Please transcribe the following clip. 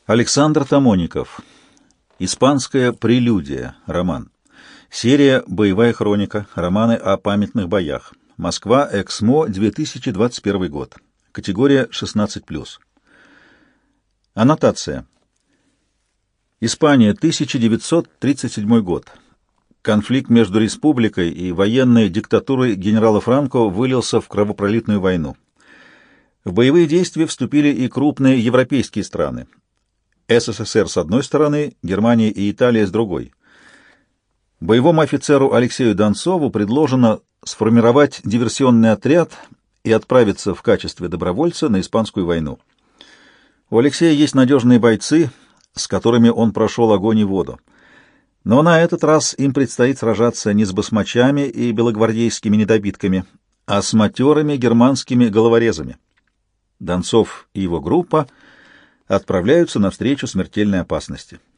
Александр Тамоников. Испанская прелюдия. Роман. Серия «Боевая хроника». Романы о памятных боях. Москва. Эксмо. 2021 год. Категория 16+. Аннотация. Испания. 1937 год. Конфликт между республикой и военной диктатурой генерала Франко вылился в кровопролитную войну. В боевые действия вступили и крупные европейские страны. СССР с одной стороны, Германия и Италия с другой. Боевому офицеру Алексею Донцову предложено сформировать диверсионный отряд и отправиться в качестве добровольца на Испанскую войну. У Алексея есть надежные бойцы, с которыми он прошел огонь и воду. Но на этот раз им предстоит сражаться не с басмачами и белогвардейскими недобитками, а с матерыми германскими головорезами. Донцов и его группа отправляются навстречу смертельной опасности.